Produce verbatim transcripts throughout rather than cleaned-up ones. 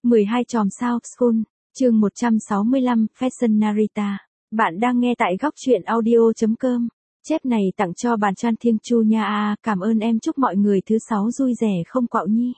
mười hai chòm sao School, chương một trăm sáu mươi lăm, Fashion Narita. Bạn đang nghe tại góc truyện audio chấm com. Chép này tặng cho bạn Chan Thiên Chu nha à, cảm ơn em, chúc mọi người thứ sáu vui vẻ không quạo nhi.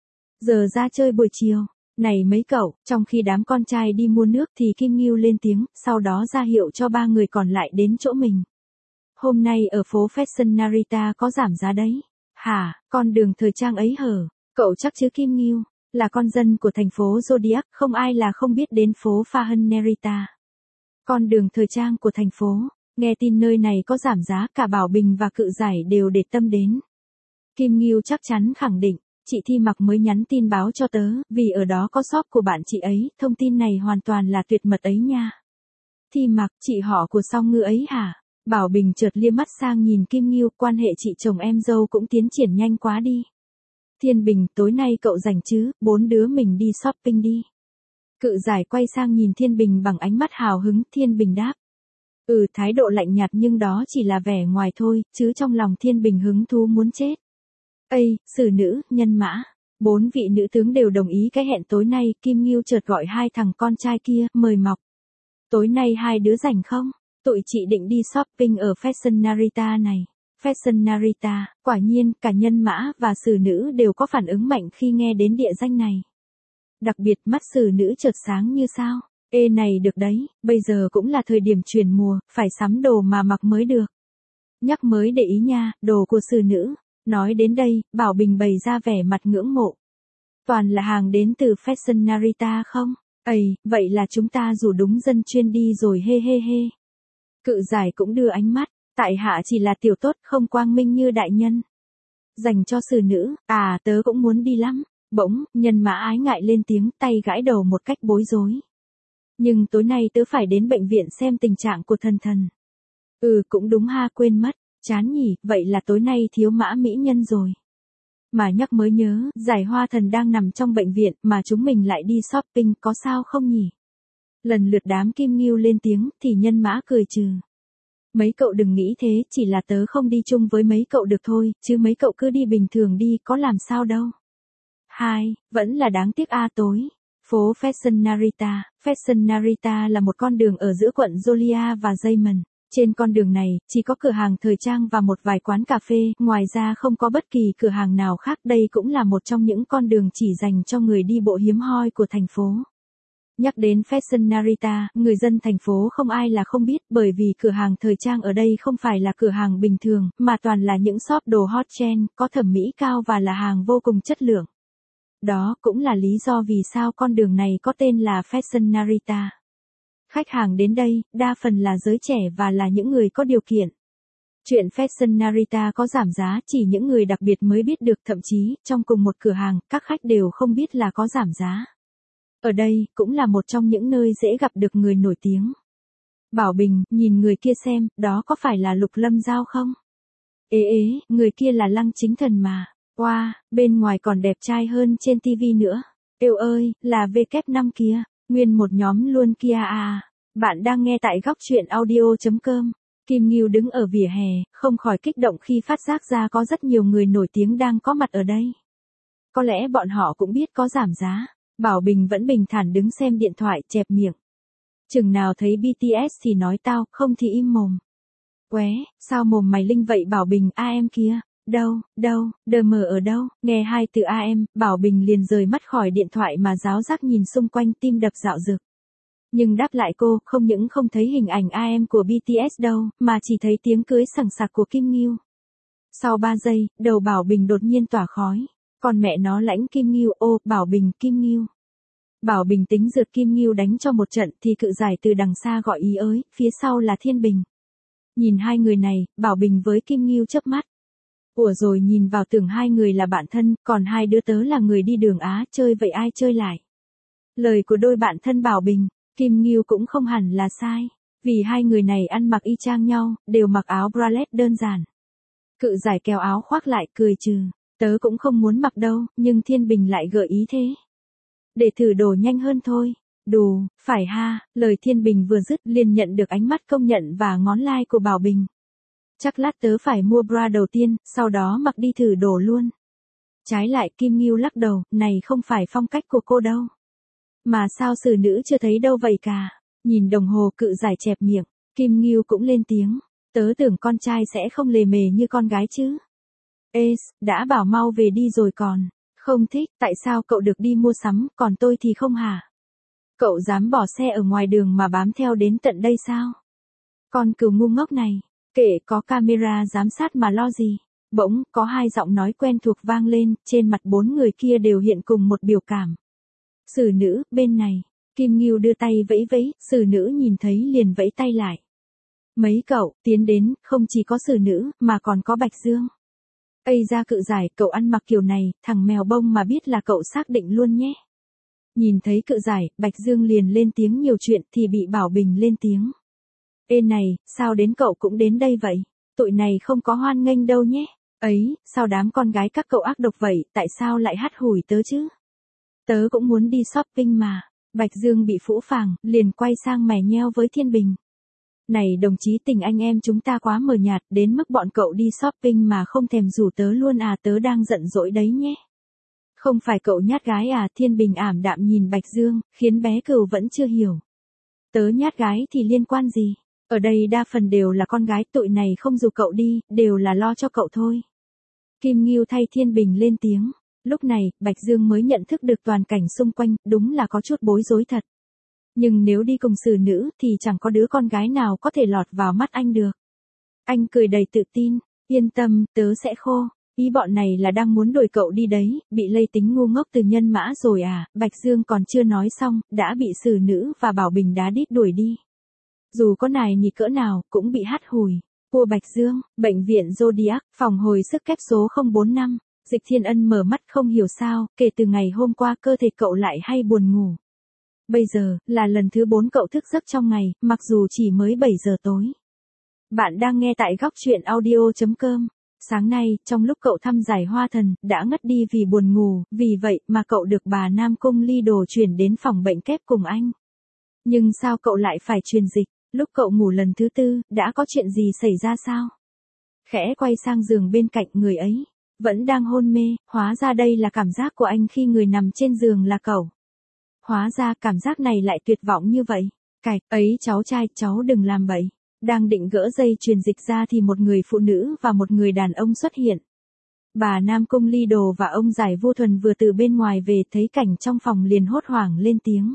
Giờ ra chơi buổi chiều. Này mấy cậu, trong khi đám con trai đi mua nước thì Kim Ngưu lên tiếng, sau đó ra hiệu cho ba người còn lại đến chỗ mình. Hôm nay ở phố Fashion Narita có giảm giá đấy. Hả, con đường thời trang ấy hở? Cậu chắc chứ Kim Ngưu, là con dân của thành phố Zodiac, không ai là không biết đến phố Fashion Narita. Con đường thời trang của thành phố, nghe tin nơi này có giảm giá, cả Bảo Bình và Cự Giải đều để tâm đến. Kim Ngưu chắc chắn khẳng định, chị Thi Mặc mới nhắn tin báo cho tớ, vì ở đó có shop của bạn chị ấy, thông tin này hoàn toàn là tuyệt mật ấy nha. Thi Mặc, chị họ của Song Ngư ấy hả? Bảo Bình chợt lia mắt sang nhìn Kim Ngưu, quan hệ chị chồng em dâu cũng tiến triển nhanh quá đi. Thiên Bình, tối nay cậu rảnh chứ, bốn đứa mình đi shopping đi. Cự Giải quay sang nhìn Thiên Bình bằng ánh mắt hào hứng, Thiên Bình đáp. Ừ, thái độ lạnh nhạt nhưng đó chỉ là vẻ ngoài thôi, chứ trong lòng Thiên Bình hứng thú muốn chết. Ây, xử nữ, nhân mã. Bốn vị nữ tướng đều đồng ý cái hẹn tối nay, Kim Ngưu chợt gọi hai thằng con trai kia, mời mọc. Tối nay hai đứa rảnh không? Tụi chị định đi shopping ở Fashion Narita này. Fashion Narita, quả nhiên, cả nhân mã và xử nữ đều có phản ứng mạnh khi nghe đến địa danh này. Đặc biệt mắt xử nữ chợt sáng như sao. Ê này được đấy, bây giờ cũng là thời điểm chuyển mùa, phải sắm đồ mà mặc mới được. Nhắc mới để ý nha, đồ của xử nữ. Nói đến đây, Bảo Bình bày ra vẻ mặt ngưỡng mộ. Toàn là hàng đến từ Fashion Narita không? Ây, vậy là chúng ta rủ đúng dân chuyên đi rồi, hê hê hê. Cự Giải cũng đưa ánh mắt, tại hạ chỉ là tiểu tốt không quang minh như đại nhân. Dành cho xử nữ, à tớ cũng muốn đi lắm. Bỗng, nhân mã ái ngại lên tiếng, tay gãi đầu một cách bối rối. Nhưng tối nay tớ phải đến bệnh viện xem tình trạng của thần thần. Ừ cũng đúng ha, quên mất. Chán nhỉ, vậy là tối nay thiếu mã mỹ nhân rồi. Mà nhắc mới nhớ, Giải Hoa Thần đang nằm trong bệnh viện mà chúng mình lại đi shopping, có sao không nhỉ? Lần lượt đám Kim Ngưu lên tiếng thì nhân mã cười trừ. Mấy cậu đừng nghĩ thế, chỉ là tớ không đi chung với mấy cậu được thôi, chứ mấy cậu cứ đi bình thường đi, có làm sao đâu. Hai, vẫn là đáng tiếc a tối. Phố Fashion Narita. Fashion Narita là một con đường ở giữa quận Jolia và Diamond. Trên con đường này, chỉ có cửa hàng thời trang và một vài quán cà phê, ngoài ra không có bất kỳ cửa hàng nào khác. Đây cũng là một trong những con đường chỉ dành cho người đi bộ hiếm hoi của thành phố. Nhắc đến Fashion Narita, người dân thành phố không ai là không biết, bởi vì cửa hàng thời trang ở đây không phải là cửa hàng bình thường, mà toàn là những shop đồ hot trend, có thẩm mỹ cao và là hàng vô cùng chất lượng. Đó cũng là lý do vì sao con đường này có tên là Fashion Narita. Khách hàng đến đây, đa phần là giới trẻ và là những người có điều kiện. Chuyện Fashion Narita có giảm giá chỉ những người đặc biệt mới biết được, thậm chí, trong cùng một cửa hàng, các khách đều không biết là có giảm giá. Ở đây, cũng là một trong những nơi dễ gặp được người nổi tiếng. Bảo Bình, nhìn người kia xem, đó có phải là Lục Lâm Giao không? Ế ế, người kia là Lăng Chính Thần mà. Wow, bên ngoài còn đẹp trai hơn trên tivi nữa. Êu ơi, là vê kép năm kia. Nguyên một nhóm luôn kia à. Bạn đang nghe tại góc truyện audio chấm com. Kim Ngưu đứng ở vỉa hè, không khỏi kích động khi phát giác ra có rất nhiều người nổi tiếng đang có mặt ở đây. Có lẽ bọn họ cũng biết có giảm giá. Bảo Bình vẫn bình thản đứng xem điện thoại, chẹp miệng. Chừng nào thấy bê tê ét thì nói tao, không thì im mồm. Qué, sao mồm mày linh vậy Bảo Bình, a em kia. Đâu, đâu, đờ mờ ở đâu, nghe hai từ a em, Bảo Bình liền rời mắt khỏi điện thoại mà ráo rác nhìn xung quanh, tim đập dạo dực. Nhưng đáp lại cô, không những không thấy hình ảnh a em của bê tê ét đâu, mà chỉ thấy tiếng cưới sằng sặc của Kim Ngưu. Sau ba giây, đầu Bảo Bình đột nhiên tỏa khói. Còn mẹ nó lãnh Kim Ngưu, ô, Bảo Bình, Kim Ngưu. Bảo Bình tính rượt Kim Ngưu đánh cho một trận thì Cự Giải từ đằng xa gọi ý ới, phía sau là Thiên Bình. Nhìn hai người này, Bảo Bình với Kim Ngưu chớp mắt. Ủa rồi nhìn vào tưởng hai người là bạn thân, còn hai đứa tớ là người đi đường Á, chơi vậy ai chơi lại. Lời của đôi bạn thân Bảo Bình, Kim Ngưu cũng không hẳn là sai, vì hai người này ăn mặc y chang nhau, đều mặc áo bralette đơn giản. Cự Giải kéo áo khoác lại cười trừ, tớ cũng không muốn mặc đâu, nhưng Thiên Bình lại gợi ý thế. Để thử đồ nhanh hơn thôi. Đù, phải ha, lời Thiên Bình vừa dứt liền nhận được ánh mắt công nhận và ngón like của Bảo Bình. Chắc lát tớ phải mua bra đầu tiên, sau đó mặc đi thử đồ luôn. Trái lại Kim Ngưu lắc đầu, này không phải phong cách của cô đâu. Mà sao xử nữ chưa thấy đâu vậy cả? Nhìn đồng hồ cự giải chẹp miệng, Kim Ngưu cũng lên tiếng. Tớ tưởng con trai sẽ không lề mề như con gái chứ. Ê, đã bảo mau về đi rồi còn. Không thích, tại sao cậu được đi mua sắm, còn tôi thì không hả? Cậu dám bỏ xe ở ngoài đường mà bám theo đến tận đây sao? Con cừu ngu ngốc này, kể có camera giám sát mà lo gì. Bỗng, có hai giọng nói quen thuộc vang lên, trên mặt bốn người kia đều hiện cùng một biểu cảm. Xử nữ, bên này. Kim Ngưu đưa tay vẫy vẫy, xử nữ nhìn thấy liền vẫy tay lại. Mấy cậu, tiến đến, không chỉ có xử nữ, mà còn có Bạch Dương. Ây ra cự giải, cậu ăn mặc kiểu này, thằng mèo bông mà biết là cậu xác định luôn nhé. Nhìn thấy cự giải, Bạch Dương liền lên tiếng nhiều chuyện thì bị Bảo Bình lên tiếng. Ê này, sao đến cậu cũng đến đây vậy? Tụi này không có hoan nghênh đâu nhé. Ấy, sao đám con gái các cậu ác độc vậy, tại sao lại hắt hủi tớ chứ? Tớ cũng muốn đi shopping mà. Bạch Dương bị phũ phàng, liền quay sang mè nheo với Thiên Bình. Này đồng chí tình anh em chúng ta quá mờ nhạt đến mức bọn cậu đi shopping mà không thèm rủ tớ luôn à, tớ đang giận dỗi đấy nhé. Không phải cậu nhát gái à? Thiên Bình ảm đạm nhìn Bạch Dương, khiến bé cừu vẫn chưa hiểu. Tớ nhát gái thì liên quan gì? Ở đây đa phần đều là con gái, tụi này không dù cậu đi, đều là lo cho cậu thôi. Kim Ngưu thay Thiên Bình lên tiếng. Lúc này, Bạch Dương mới nhận thức được toàn cảnh xung quanh, đúng là có chút bối rối thật. Nhưng nếu đi cùng xử nữ thì chẳng có đứa con gái nào có thể lọt vào mắt anh được. Anh cười đầy tự tin, yên tâm, tớ sẽ khô. Ý bọn này là đang muốn đuổi cậu đi đấy, bị lây tính ngu ngốc từ Nhân Mã rồi à? Bạch Dương còn chưa nói xong, đã bị xử nữ và Bảo Bình đá đít đuổi đi. Dù có nài nhì cỡ nào, cũng bị hắt hủi. Cua Bạch Dương, bệnh viện Zodiac, phòng hồi sức kép số không bốn năm. Dịch Thiên Ân mở mắt không hiểu sao, kể từ ngày hôm qua cơ thể cậu lại hay buồn ngủ. Bây giờ, là lần thứ bốn cậu thức giấc trong ngày, mặc dù chỉ mới bảy giờ tối. Bạn đang nghe tại góc truyện audio chấm com. Sáng nay, trong lúc cậu thăm giải hoa thần, đã ngất đi vì buồn ngủ, vì vậy mà cậu được bà Nam Cung Ly Đồ chuyển đến phòng bệnh kép cùng anh. Nhưng sao cậu lại phải truyền dịch? Lúc cậu ngủ lần thứ tư, đã có chuyện gì xảy ra sao? Khẽ quay sang giường bên cạnh người ấy. Vẫn đang hôn mê, hóa ra đây là cảm giác của anh khi người nằm trên giường là cậu. Hóa ra cảm giác này lại tuyệt vọng như vậy. Cạch, ấy cháu trai, cháu đừng làm bậy. Đang định gỡ dây truyền dịch ra thì một người phụ nữ và một người đàn ông xuất hiện. Bà Nam Cung Ly Đồ và ông Giải Vô Thuần vừa từ bên ngoài về thấy cảnh trong phòng liền hốt hoảng lên tiếng.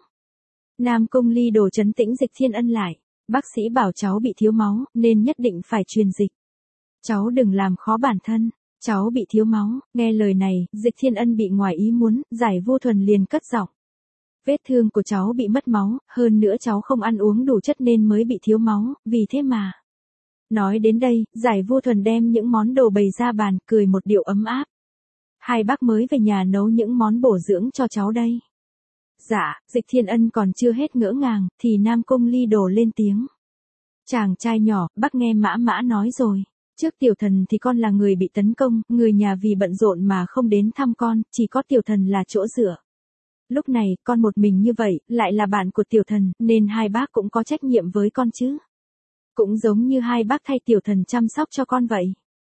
Nam Cung Ly Đồ trấn tĩnh Dịch Thiên Ân lại. Bác sĩ bảo cháu bị thiếu máu, nên nhất định phải truyền dịch. Cháu đừng làm khó bản thân. Cháu bị thiếu máu, nghe lời này, Dịch Thiên Ân bị ngoài ý muốn, Giải Vô Thuần liền cất giọng. Vết thương của cháu bị mất máu, hơn nữa cháu không ăn uống đủ chất nên mới bị thiếu máu, vì thế mà. Nói đến đây, Giải Vô Thuần đem những món đồ bày ra bàn, cười một điệu ấm áp. Hai bác mới về nhà nấu những món bổ dưỡng cho cháu đây. Dạ, Dịch Thiên Ân còn chưa hết ngỡ ngàng, thì Nam Cung Ly Đồ lên tiếng. Chàng trai nhỏ, bác nghe Mã Mã nói rồi. Trước tiểu thần thì con là người bị tấn công, người nhà vì bận rộn mà không đến thăm con, chỉ có tiểu thần là chỗ dựa. Lúc này, con một mình như vậy, lại là bạn của tiểu thần, nên hai bác cũng có trách nhiệm với con chứ. Cũng giống như hai bác thay tiểu thần chăm sóc cho con vậy.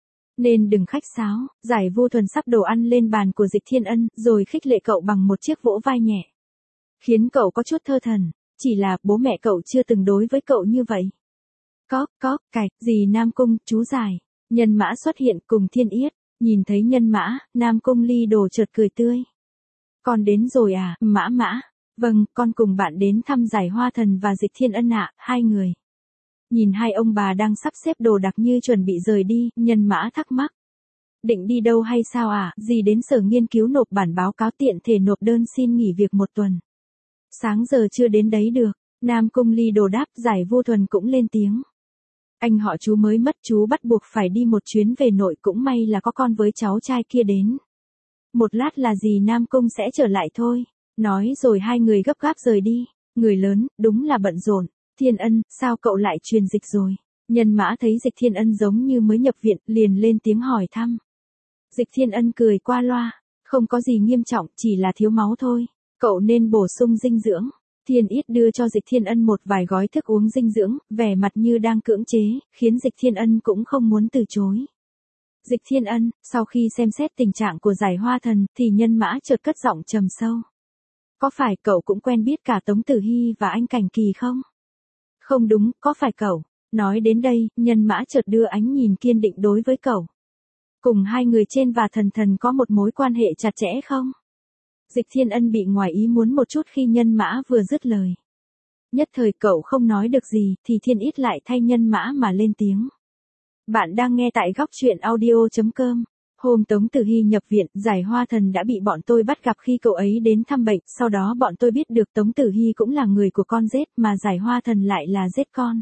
Nên đừng khách sáo, Giải Vô Thuần sắp đồ ăn lên bàn của Dịch Thiên Ân, rồi khích lệ cậu bằng một chiếc vỗ vai nhẹ. Khiến cậu có chút thơ thần, chỉ là bố mẹ cậu chưa từng đối với cậu như vậy. Cóp, cóp, cạch, dì Nam Cung, chú Giải. Nhân Mã xuất hiện cùng Thiên Yết, nhìn thấy Nhân Mã, Nam Cung Ly Đồ chợt cười tươi. Con đến rồi à, Mã Mã? Vâng, con cùng bạn đến thăm Giải Hoa Thần và Dịch Thiên Ân ạ, hai người. Nhìn hai ông bà đang sắp xếp đồ đạc như chuẩn bị rời đi, Nhân Mã thắc mắc. Định đi đâu hay sao à, dì đến sở nghiên cứu nộp bản báo cáo tiện thể nộp đơn xin nghỉ việc một tuần. Sáng giờ chưa đến đấy được, Nam Cung Ly Đồ đáp. Giải Vô Thuần cũng lên tiếng. Anh họ chú mới mất, chú bắt buộc phải đi một chuyến về nội, cũng may là có con với cháu trai kia đến. Một lát là dì Nam Cung sẽ trở lại thôi. Nói rồi hai người gấp gáp rời đi. Người lớn, đúng là bận rộn. Thiên Ân, sao cậu lại truyền dịch rồi? Nhân Mã thấy Dịch Thiên Ân giống như mới nhập viện, liền lên tiếng hỏi thăm. Dịch Thiên Ân cười qua loa. Không có gì nghiêm trọng, chỉ là thiếu máu thôi. Cậu nên bổ sung dinh dưỡng. Thiên Yết đưa cho Dịch Thiên Ân một vài gói thức uống dinh dưỡng, vẻ mặt như đang cưỡng chế, khiến Dịch Thiên Ân cũng không muốn từ chối. Dịch Thiên Ân, sau khi xem xét tình trạng của Giải Hoa Thần, thì Nhân Mã chợt cất giọng trầm sâu. Có phải cậu cũng quen biết cả Tống Tử Hy và anh Cảnh Kỳ không? Không đúng, có phải cậu? Nói đến đây, Nhân Mã chợt đưa ánh nhìn kiên định đối với cậu. Cùng hai người trên và Thần Thần có một mối quan hệ chặt chẽ không? Dịch Thiên Ân bị ngoài ý muốn một chút khi Nhân Mã vừa dứt lời. Nhất thời cậu không nói được gì, thì Thiên Ít lại thay Nhân Mã mà lên tiếng. Bạn đang nghe tại góc truyện audio.com. Hôm Tống Tử Hy nhập viện, Giải Hoa Thần đã bị bọn tôi bắt gặp khi cậu ấy đến thăm bệnh, sau đó bọn tôi biết được Tống Tử Hy cũng là người của con rết mà Giải Hoa Thần lại là rết con.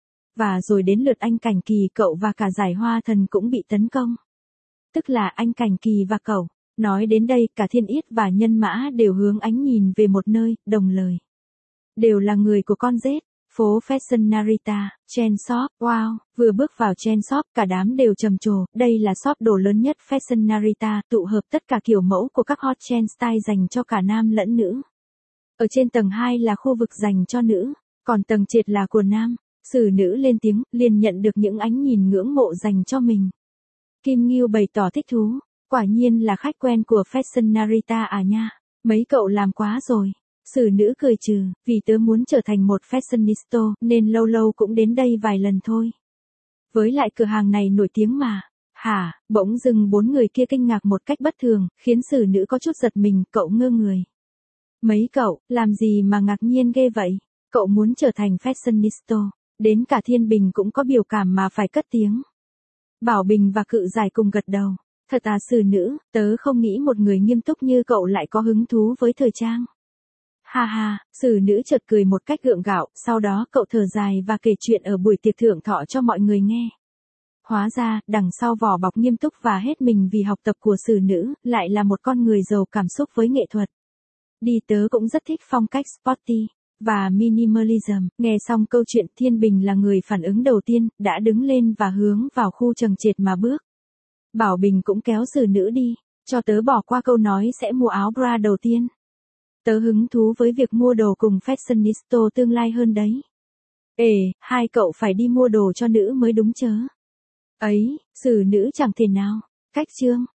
Và rồi đến lượt anh Cảnh Kỳ, cậu và cả Giải Hoa Thần cũng bị tấn công. Tức là anh Cảnh Kỳ và cậu. Nói đến đây, cả Thiên Ít và Nhân Mã đều hướng ánh nhìn về một nơi, đồng lời. Đều là người của con rết. Phố Fashion Narita, Trend Shop, wow, vừa bước vào Trend Shop cả đám đều trầm trồ, đây là shop đồ lớn nhất Fashion Narita, tụ hợp tất cả kiểu mẫu của các hot trend style dành cho cả nam lẫn nữ. Ở trên tầng hai là khu vực dành cho nữ, còn tầng trệt là của nam. Sử nữ lên tiếng, liền nhận được những ánh nhìn ngưỡng mộ dành cho mình. Kim Ngưu bày tỏ thích thú, quả nhiên là khách quen của Fashion Narita à nha, mấy cậu làm quá rồi. Sử nữ cười trừ, vì tớ muốn trở thành một fashionista, nên lâu lâu cũng đến đây vài lần thôi. Với lại cửa hàng này nổi tiếng mà. Hả, bỗng dưng bốn người kia kinh ngạc một cách bất thường, khiến sử nữ có chút giật mình, cậu ngơ người. Mấy cậu, làm gì mà ngạc nhiên ghê vậy? Cậu muốn trở thành fashionista, đến cả Thiên Bình cũng có biểu cảm mà phải cất tiếng. Bảo Bình và Cự Giải cùng gật đầu. Thật à sử nữ, tớ không nghĩ một người nghiêm túc như cậu lại có hứng thú với thời trang. Ha ha, sử nữ chợt cười một cách gượng gạo, sau đó cậu thở dài và kể chuyện ở buổi tiệc thượng thọ cho mọi người nghe. Hóa ra, đằng sau vỏ bọc nghiêm túc và hết mình vì học tập của sử nữ, lại là một con người giàu cảm xúc với nghệ thuật. Đi tớ cũng rất thích phong cách sporty và minimalism. Nghe xong câu chuyện, Thiên Bình là người phản ứng đầu tiên, đã đứng lên và hướng vào khu chầng trệt mà bước. Bảo Bình cũng kéo sử nữ đi, cho tớ bỏ qua câu nói sẽ mua áo bra đầu tiên. Tớ hứng thú với việc mua đồ cùng fashionista tương lai hơn đấy. Ê, hai cậu phải đi mua đồ cho nữ mới đúng chớ. Ấy, sử nữ chẳng thể nào. Cách chương.